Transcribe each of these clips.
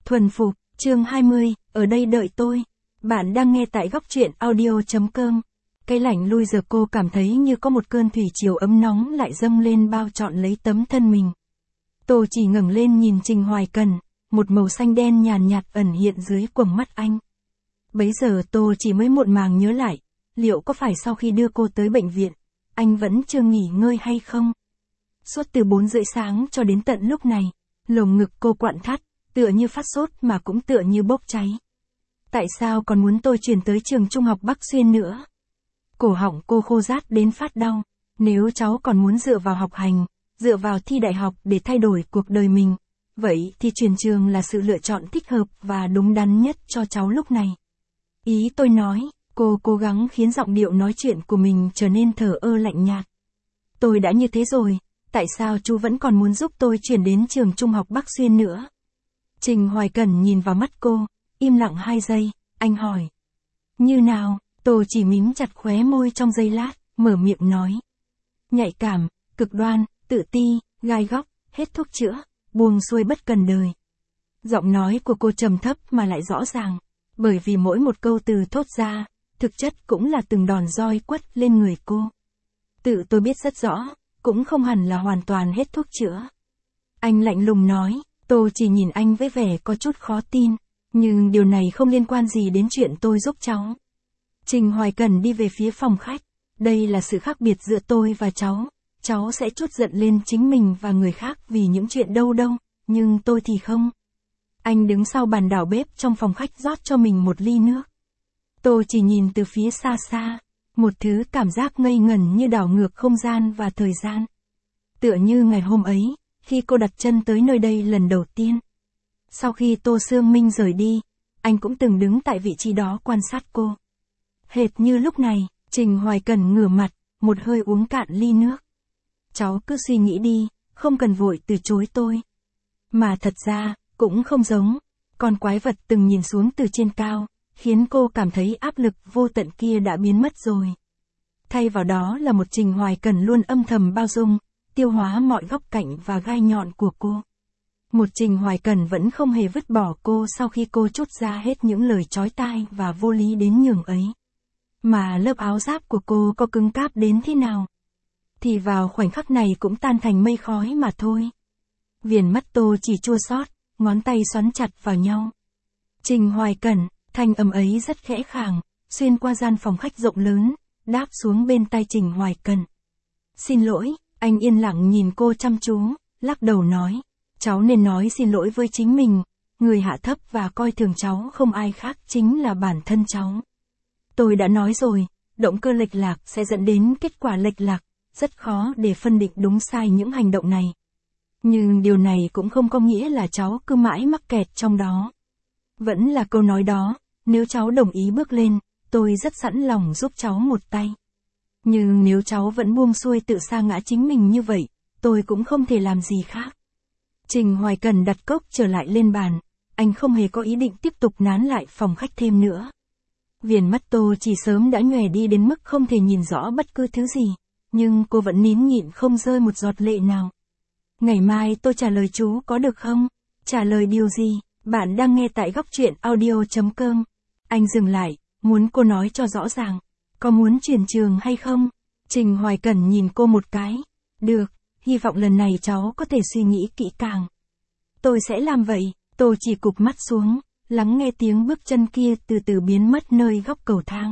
Thuần phục, chương 20, ở đây đợi tôi. Bạn đang nghe tại góc truyện audio.com. Cái lạnh lui giờ cô cảm thấy như có một cơn thủy triều ấm nóng lại dâng lên bao trọn lấy tấm thân mình. Tô chỉ ngẩng lên nhìn Trình Hoài Cần, một màu xanh đen nhàn nhạt ẩn hiện dưới quầng mắt anh. Bấy giờ Tô chỉ mới muộn màng nhớ lại, liệu có phải sau khi đưa cô tới bệnh viện, anh vẫn chưa nghỉ ngơi hay không? Suốt từ 4 rưỡi sáng cho đến tận lúc này, lồng ngực cô quặn thắt, tựa như phát sốt mà cũng tựa như bốc cháy. Tại sao còn muốn tôi chuyển tới trường trung học Bắc Xuyên nữa? Cổ họng cô khô rát đến phát đau. Nếu cháu còn muốn dựa vào học hành, dựa vào thi đại học để thay đổi cuộc đời mình, vậy thì chuyển trường là sự lựa chọn thích hợp và đúng đắn nhất cho cháu lúc này. Ý tôi nói, cô cố gắng khiến giọng điệu nói chuyện của mình trở nên thờ ơ lạnh nhạt. Tôi đã như thế rồi, tại sao chú vẫn còn muốn giúp tôi chuyển đến trường trung học Bắc Xuyên nữa? Trình Hoài Cần nhìn vào mắt cô, im lặng 2 giây, anh hỏi. Như nào? Tô chỉ mím chặt khóe môi trong giây lát, mở miệng nói. Nhạy cảm, cực đoan, tự ti, gai góc, hết thuốc chữa, buông xuôi bất cần đời. Giọng nói của cô trầm thấp mà lại rõ ràng, bởi vì mỗi một câu từ thốt ra, thực chất cũng là từng đòn roi quất lên người cô. Tự tôi biết rất rõ, cũng không hẳn là hoàn toàn hết thuốc chữa. Anh lạnh lùng nói. Tô chỉ nhìn anh với vẻ có chút khó tin, nhưng điều này không liên quan gì đến chuyện tôi giúp cháu. Trình Hoài Cần đi về phía phòng khách, đây là sự khác biệt giữa tôi và cháu sẽ trút giận lên chính mình và người khác vì những chuyện đâu, nhưng tôi thì không. Anh đứng sau bàn đảo bếp trong phòng khách rót cho mình một ly nước. Tô chỉ nhìn từ phía xa xa, một thứ cảm giác ngây ngẩn như đảo ngược không gian và thời gian. Tựa như ngày hôm ấy, khi cô đặt chân tới nơi đây lần đầu tiên. Sau khi Tô Sương Minh rời đi, anh cũng từng đứng tại vị trí đó quan sát cô. Hệt như lúc này, Trình Hoài Cần ngửa mặt, một hơi uống cạn ly nước. Cháu cứ suy nghĩ đi, không cần vội từ chối tôi. Mà thật ra, cũng không giống, con quái vật từng nhìn xuống từ trên cao, khiến cô cảm thấy áp lực vô tận kia đã biến mất rồi. Thay vào đó là một Trình Hoài Cần luôn âm thầm bao dung, tiêu hóa mọi góc cạnh và gai nhọn của cô. Một Trình Hoài Cần vẫn không hề vứt bỏ cô sau khi cô trút ra hết những lời chói tai và vô lý đến nhường ấy. Mà lớp áo giáp của cô có cứng cáp đến thế nào, thì vào khoảnh khắc này cũng tan thành mây khói mà thôi. Viền mắt Tô chỉ chua xót, ngón tay xoắn chặt vào nhau. Trình Hoài Cần, thanh âm ấy rất khẽ khàng, xuyên qua gian phòng khách rộng lớn, đáp xuống bên tai Trình Hoài Cần. Xin lỗi. Anh yên lặng nhìn cô chăm chú, lắc đầu nói. Cháu nên nói xin lỗi với chính mình, người hạ thấp và coi thường cháu không ai khác chính là bản thân cháu. Tôi đã nói rồi, động cơ lệch lạc sẽ dẫn đến kết quả lệch lạc, rất khó để phân định đúng sai những hành động này. Nhưng điều này cũng không có nghĩa là cháu cứ mãi mắc kẹt trong đó. Vẫn là câu nói đó, nếu cháu đồng ý bước lên, tôi rất sẵn lòng giúp cháu một tay. Nhưng nếu cháu vẫn buông xuôi tự sa ngã chính mình như vậy, tôi cũng không thể làm gì khác. Trình Hoài Cần đặt cốc trở lại lên bàn, anh không hề có ý định tiếp tục nán lại phòng khách thêm nữa. Viền mắt Tô chỉ sớm đã nhòe đi đến mức không thể nhìn rõ bất cứ thứ gì, nhưng cô vẫn nín nhịn không rơi một giọt lệ nào. Ngày mai tôi trả lời chú có được không? Trả lời điều gì? Bạn đang nghe tại góc truyện audio.com. Anh dừng lại, muốn cô nói cho rõ ràng. Có muốn chuyển trường hay không? Trình Hoài Cần nhìn cô một cái. Được, hy vọng lần này cháu có thể suy nghĩ kỹ càng. Tôi sẽ làm vậy. Tô chỉ cụp mắt xuống, lắng nghe tiếng bước chân kia từ từ biến mất nơi góc cầu thang.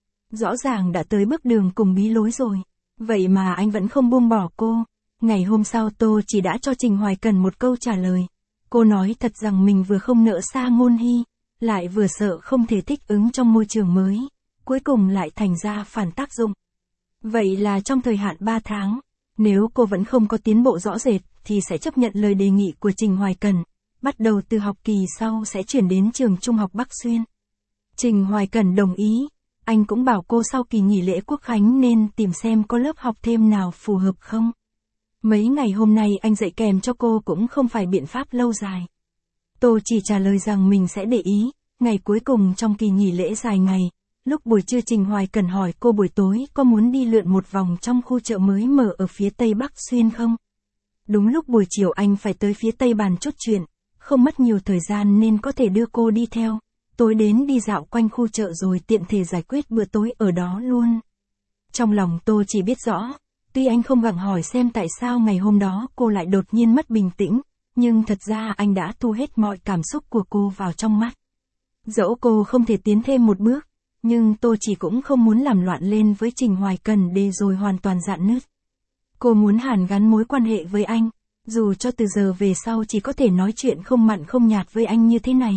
Rõ ràng đã tới bước đường cùng bí lối rồi. Vậy mà anh vẫn không buông bỏ cô. Ngày hôm sau Tô chỉ đã cho Trình Hoài Cần một câu trả lời. Cô nói thật rằng mình vừa không nỡ xa Ngôn Hy, lại vừa sợ không thể thích ứng trong môi trường mới. Cuối cùng lại thành ra phản tác dụng. Vậy là trong thời hạn 3 tháng, nếu cô vẫn không có tiến bộ rõ rệt, thì sẽ chấp nhận lời đề nghị của Trình Hoài Cần, bắt đầu từ học kỳ sau sẽ chuyển đến trường trung học Bắc Xuyên. Trình Hoài Cần đồng ý, anh cũng bảo cô sau kỳ nghỉ lễ Quốc Khánh nên tìm xem có lớp học thêm nào phù hợp không. Mấy ngày hôm nay anh dạy kèm cho cô cũng không phải biện pháp lâu dài. Tô chỉ trả lời rằng mình sẽ để ý, ngày cuối cùng trong kỳ nghỉ lễ dài ngày. Lúc buổi trưa Trình Hoài Cần hỏi cô buổi tối có muốn đi lượn một vòng trong khu chợ mới mở ở phía Tây Bắc Xuyên không? Đúng lúc buổi chiều anh phải tới phía Tây bàn chốt chuyện, không mất nhiều thời gian nên có thể đưa cô đi theo. Tối đến đi dạo quanh khu chợ rồi tiện thể giải quyết bữa tối ở đó luôn. Trong lòng Tô chỉ biết rõ, tuy anh không gặng hỏi xem tại sao ngày hôm đó cô lại đột nhiên mất bình tĩnh, nhưng thật ra anh đã thu hết mọi cảm xúc của cô vào trong mắt. Dẫu cô không thể tiến thêm một bước, nhưng Tô chỉ cũng không muốn làm loạn lên với Trình Hoài Cần để rồi hoàn toàn rạn nứt. Cô muốn hàn gắn mối quan hệ với anh, dù cho từ giờ về sau chỉ có thể nói chuyện không mặn không nhạt với anh như thế này.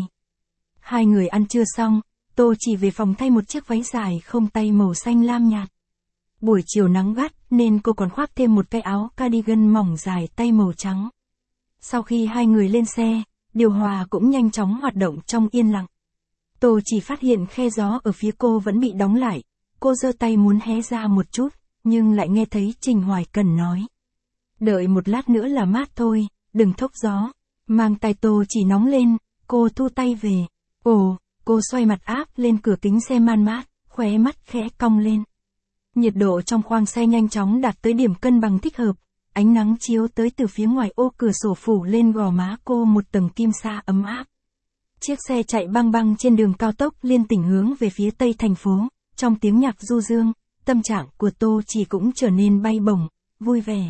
Hai người ăn trưa xong, Tô chỉ về phòng thay một chiếc váy dài không tay màu xanh lam nhạt. Buổi chiều nắng gắt nên cô còn khoác thêm một cái áo cardigan mỏng dài tay màu trắng. Sau khi hai người lên xe, điều hòa cũng nhanh chóng hoạt động trong yên lặng. Tô chỉ phát hiện khe gió ở phía cô vẫn bị đóng lại. Cô giơ tay muốn hé ra một chút, nhưng lại nghe thấy Trình Hoài Cần nói. Đợi một lát nữa là mát thôi, đừng thốc gió. Mang tay Tô chỉ nóng lên, cô thu tay về. Ồ, cô xoay mặt áp lên cửa kính xe man mát, khóe mắt khẽ cong lên. Nhiệt độ trong khoang xe nhanh chóng đạt tới điểm cân bằng thích hợp. Ánh nắng chiếu tới từ phía ngoài ô cửa sổ phủ lên gò má cô một tầng kim sa ấm áp. Chiếc xe chạy băng băng trên đường cao tốc liên tỉnh hướng về phía tây thành phố. Trong tiếng nhạc du dương, tâm trạng của Tô chỉ cũng trở nên bay bổng, vui vẻ.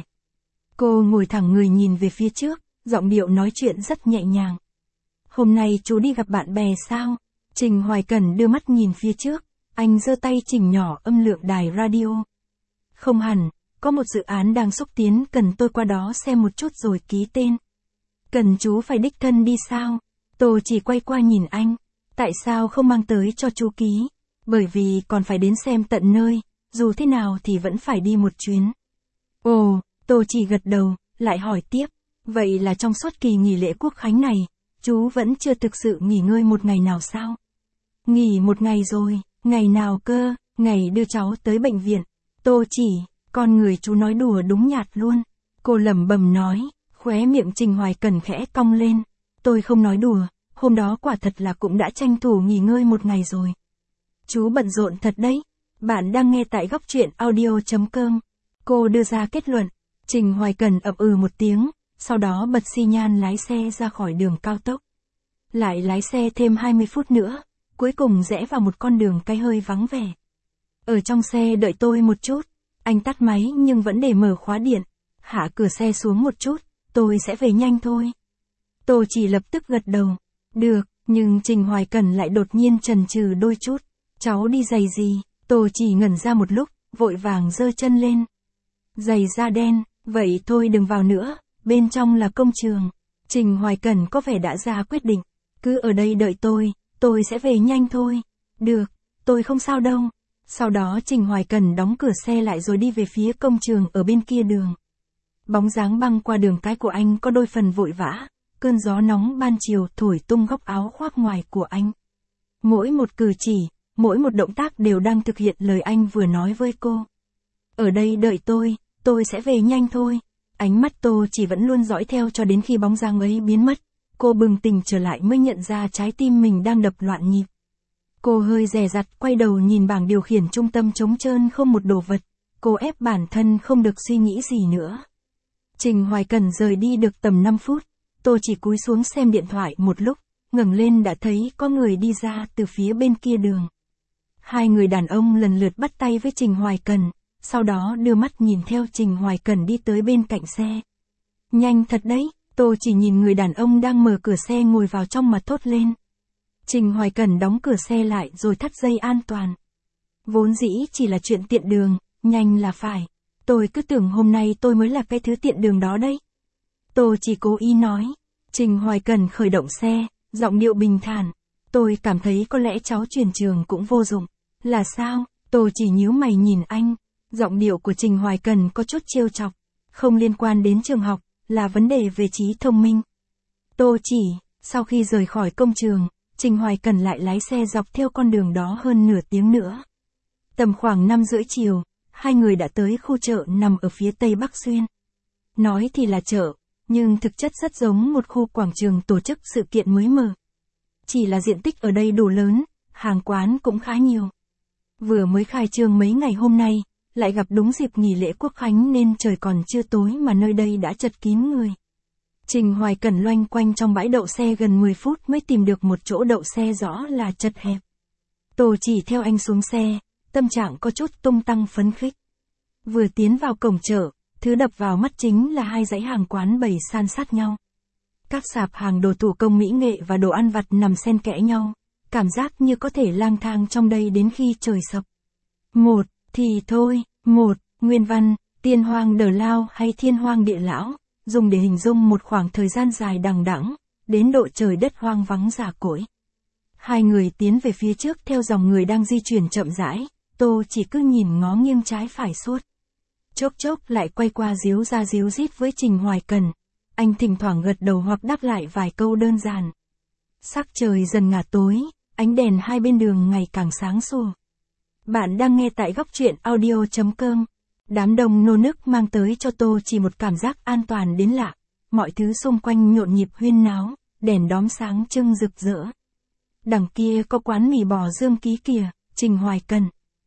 Cô ngồi thẳng người nhìn về phía trước, giọng điệu nói chuyện rất nhẹ nhàng. Hôm nay chú đi gặp bạn bè sao? Trình Hoài Cần đưa mắt nhìn phía trước, anh giơ tay chỉnh nhỏ âm lượng đài radio. Không hẳn, có một dự án đang xúc tiến cần tôi qua đó xem một chút rồi ký tên. Cần chú phải đích thân đi sao? Tô chỉ quay qua nhìn anh, tại sao không mang tới cho chú ký? Bởi vì còn phải đến xem tận nơi, dù thế nào thì vẫn phải đi một chuyến. Ồ, Tô chỉ gật đầu, lại hỏi tiếp, vậy là trong suốt kỳ nghỉ lễ Quốc khánh này, chú vẫn chưa thực sự nghỉ ngơi một ngày nào sao? Nghỉ một ngày rồi, ngày nào cơ? Ngày đưa cháu tới bệnh viện. Tô chỉ, con người chú nói đùa đúng nhạt luôn. Cô lẩm bẩm nói, khóe miệng Trình Hoài Cần khẽ cong lên. Tôi không nói đùa, hôm đó quả thật là cũng đã tranh thủ nghỉ ngơi một ngày rồi. Chú bận rộn thật đấy. Bạn đang nghe tại góc truyện audio.com. Cô đưa ra kết luận. Trình Hoài Cần ậm ừ một tiếng, sau đó bật xi nhan lái xe ra khỏi đường cao tốc. Lại lái xe thêm 20 phút nữa, cuối cùng rẽ vào một con đường cái hơi vắng vẻ. Ở trong xe đợi tôi một chút. Anh tắt máy nhưng vẫn để mở khóa điện. Hạ cửa xe xuống một chút, tôi sẽ về nhanh thôi. Tô chỉ lập tức gật đầu. Được, nhưng Trình Hoài Cần lại đột nhiên chần chừ đôi chút. Cháu đi giày gì? Tô chỉ ngẩn ra một lúc, vội vàng giơ chân lên. Giày da đen, vậy thôi đừng vào nữa, bên trong là công trường. Trình Hoài Cần có vẻ đã ra quyết định. Cứ ở đây đợi tôi sẽ về nhanh thôi. Được, tôi không sao đâu. Sau đó Trình Hoài Cần đóng cửa xe lại rồi đi về phía công trường ở bên kia đường. Bóng dáng băng qua đường cái của anh có đôi phần vội vã, cơn gió nóng ban chiều thổi tung góc áo khoác ngoài của anh. Mỗi một cử chỉ, mỗi một động tác đều đang thực hiện lời anh vừa nói với cô. Ở đây đợi tôi sẽ về nhanh thôi. Ánh mắt Tô chỉ vẫn luôn dõi theo cho đến khi bóng dáng ấy biến mất. Cô bừng tỉnh trở lại mới nhận ra trái tim mình đang đập loạn nhịp. Cô hơi dè dặt quay đầu nhìn bảng điều khiển trung tâm trống trơn không một đồ vật. Cô ép bản thân không được suy nghĩ gì nữa. Trình Hoài Cần rời đi được tầm 5 phút. Tô chỉ cúi xuống xem điện thoại một lúc, ngẩng lên đã thấy có người đi ra từ phía bên kia đường. Hai người đàn ông lần lượt bắt tay với Trình Hoài Cần, sau đó đưa mắt nhìn theo Trình Hoài Cần đi tới bên cạnh xe. Nhanh thật đấy, Tô chỉ nhìn người đàn ông đang mở cửa xe ngồi vào trong mà thốt lên. Trình Hoài Cần đóng cửa xe lại rồi thắt dây an toàn. Vốn dĩ chỉ là chuyện tiện đường, nhanh là phải. Tôi cứ tưởng hôm nay tôi mới là cái thứ tiện đường đó đấy. Tô chỉ cố ý nói. Trình Hoài Cần khởi động xe, giọng điệu bình thản. Tôi cảm thấy có lẽ cháu chuyển trường cũng vô dụng. Là sao? Tô chỉ nhíu mày nhìn anh. Giọng điệu của Trình Hoài Cần có chút trêu chọc. Không liên quan đến trường học, là vấn đề về trí thông minh. Tô chỉ, sau khi rời khỏi công trường, Trình Hoài Cần lại lái xe dọc theo con đường đó hơn nửa tiếng nữa. Tầm khoảng 5:30 chiều, hai người đã tới khu chợ nằm ở phía tây Bắc Xuyên. Nói thì là chợ, nhưng thực chất rất giống một khu quảng trường tổ chức sự kiện mới mở. Chỉ là diện tích ở đây đủ lớn, hàng quán cũng khá nhiều. Vừa mới khai trương mấy ngày hôm nay, lại gặp đúng dịp nghỉ lễ Quốc khánh nên trời còn chưa tối mà nơi đây đã chật kín người. Trình Hoài Cẩn loanh quanh trong bãi đậu xe gần 10 phút mới tìm được một chỗ đậu xe rõ là chật hẹp. Tô chỉ theo anh xuống xe, tâm trạng có chút tung tăng phấn khích. Vừa tiến vào cổng chợ, thứ đập vào mắt chính là hai dãy hàng quán bày san sát nhau. Các sạp hàng đồ thủ công mỹ nghệ và đồ ăn vặt nằm xen kẽ nhau, cảm giác như có thể lang thang trong đây đến khi trời sập. Một, thì thôi, một, nguyên văn, tiên hoang đờ lao hay thiên hoang địa lão, dùng để hình dung một khoảng thời gian dài đằng đẵng, đến độ trời đất hoang vắng rả cỗi. Hai người tiến về phía trước theo dòng người đang di chuyển chậm rãi, Tô chỉ cứ nhìn ngó nghiêng trái phải suốt. Chốc chốc lại quay qua díu ra díu dít với Trình Hoài Cẩn. Anh thỉnh thoảng gật đầu hoặc đáp lại vài câu đơn giản. Sắc trời dần ngả tối, ánh đèn hai bên đường ngày càng sáng sủa. Bạn đang nghe tại góc truyện audio.com. Đám đông nô nức mang tới cho Tô chỉ một cảm giác an toàn đến lạ. Mọi thứ xung quanh nhộn nhịp huyên náo, đèn đóm sáng trưng rực rỡ. Đằng kia có quán mì bò Dương Ký kìa, Trình Hoài Cẩn.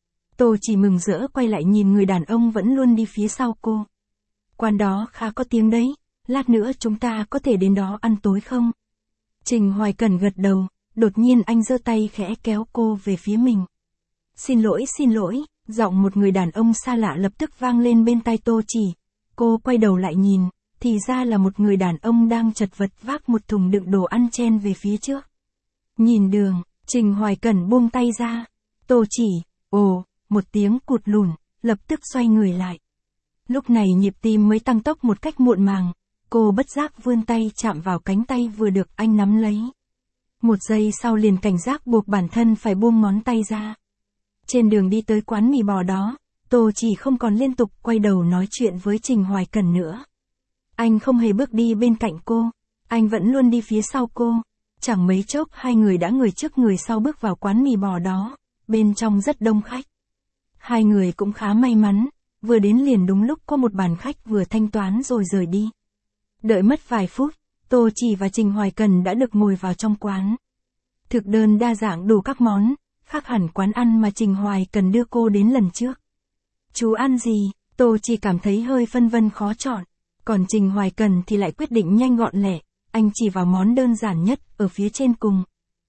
Tô chỉ mừng rỡ quay lại nhìn người đàn ông vẫn luôn đi phía sau cô. Quán đó khá có tiếng đấy, lát nữa chúng ta có thể đến đó ăn tối không? Trình Hoài Cẩn gật đầu, đột nhiên anh giơ tay khẽ kéo cô về phía mình. Xin lỗi, giọng một người đàn ông xa lạ lập tức vang lên bên tai Tô chỉ. Cô quay đầu lại nhìn, thì ra là một người đàn ông đang chật vật vác một thùng đựng đồ ăn chen về phía trước. Nhìn đường, Trình Hoài Cẩn buông tay ra. Tô chỉ, ồ, một tiếng cụt lùn, lập tức xoay người lại. Lúc này nhịp tim mới tăng tốc một cách muộn màng, cô bất giác vươn tay chạm vào cánh tay vừa được anh nắm lấy. Một giây sau liền cảnh giác buộc bản thân phải buông ngón tay ra. Trên đường đi tới quán mì bò đó, Tô chỉ không còn liên tục quay đầu nói chuyện với Trình Hoài Cẩn nữa. Anh không hề bước đi bên cạnh cô, anh vẫn luôn đi phía sau cô. Chẳng mấy chốc hai người đã người trước người sau bước vào quán mì bò đó, bên trong rất đông khách. Hai người cũng khá may mắn, vừa đến liền đúng lúc có một bàn khách vừa thanh toán rồi rời đi. Đợi mất vài phút, Tô chỉ và Trình Hoài Cẩn đã được ngồi vào trong quán. Thực đơn đa dạng đủ các món, khác hẳn quán ăn mà Trình Hoài Cẩn đưa cô đến lần trước. Chú ăn gì? Tô chỉ cảm thấy hơi phân vân khó chọn, còn Trình Hoài Cẩn thì lại quyết định nhanh gọn lẹ, anh chỉ vào món đơn giản nhất ở phía trên cùng.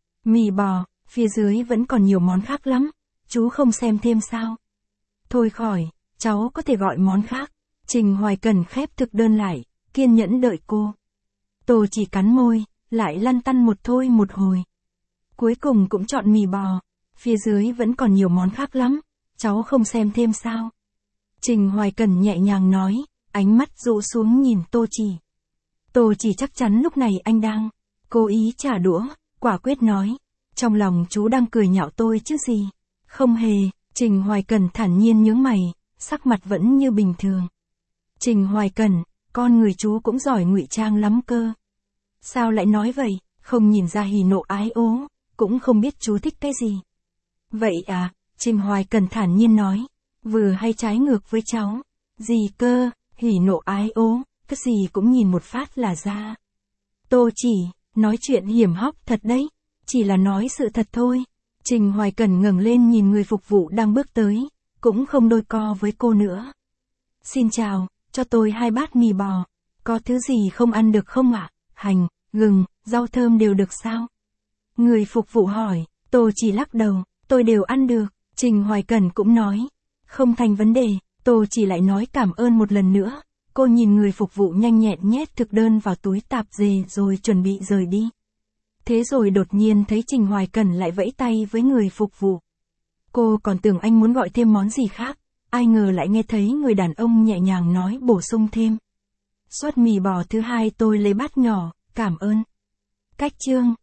Mì bò, phía dưới vẫn còn nhiều món khác lắm, chú không xem thêm sao? Thôi khỏi, cháu có thể gọi món khác. Trình Hoài Cẩn khép thực đơn lại, kiên nhẫn đợi cô. Tô chỉ cắn môi, lại lăn tăn một thôi một hồi. Cuối cùng cũng chọn mì bò, phía dưới vẫn còn nhiều món khác lắm, cháu không xem thêm sao? Trình Hoài Cẩn nhẹ nhàng nói, ánh mắt dụ xuống nhìn Tô chỉ. Tô chỉ chắc chắn lúc này anh đang cố ý trả đũa, quả quyết nói. Trong lòng chú đang cười nhạo tôi chứ gì? Không hề, Trình Hoài Cẩn thản nhiên nhướng mày, sắc mặt vẫn như bình thường. Trình Hoài Cẩn, con người chú cũng giỏi ngụy trang lắm cơ. Sao lại nói vậy, không nhìn ra hỉ nộ ái ố, cũng không biết chú thích cái gì. Vậy à, Trình Hoài Cẩn thản nhiên nói, vừa hay trái ngược với cháu. Gì cơ, hỉ nộ ái ố, cái gì cũng nhìn một phát là ra. Tô chỉ, nói chuyện hiểm hóc thật đấy, chỉ là nói sự thật thôi. Trình Hoài Cẩn ngẩng lên nhìn người phục vụ đang bước tới, cũng không đôi co với cô nữa. Xin chào, cho tôi 2 bát mì bò, có thứ gì không ăn được không ạ? Hành, gừng, rau thơm đều được sao? Người phục vụ hỏi, Tô chỉ lắc đầu, tôi đều ăn được. Trình Hoài Cẩn cũng nói, không thành vấn đề. Tô chỉ lại nói cảm ơn một lần nữa. Cô nhìn người phục vụ nhanh nhẹn nhét thực đơn vào túi tạp dề rồi chuẩn bị rời đi. Thế rồi đột nhiên thấy Trình Hoài Cẩn lại vẫy tay với người phục vụ. Cô còn tưởng anh muốn gọi thêm món gì khác, ai ngờ lại nghe thấy người đàn ông nhẹ nhàng nói bổ sung thêm. Suất mì bò thứ 2 tôi lấy bát nhỏ, cảm ơn. Cách chương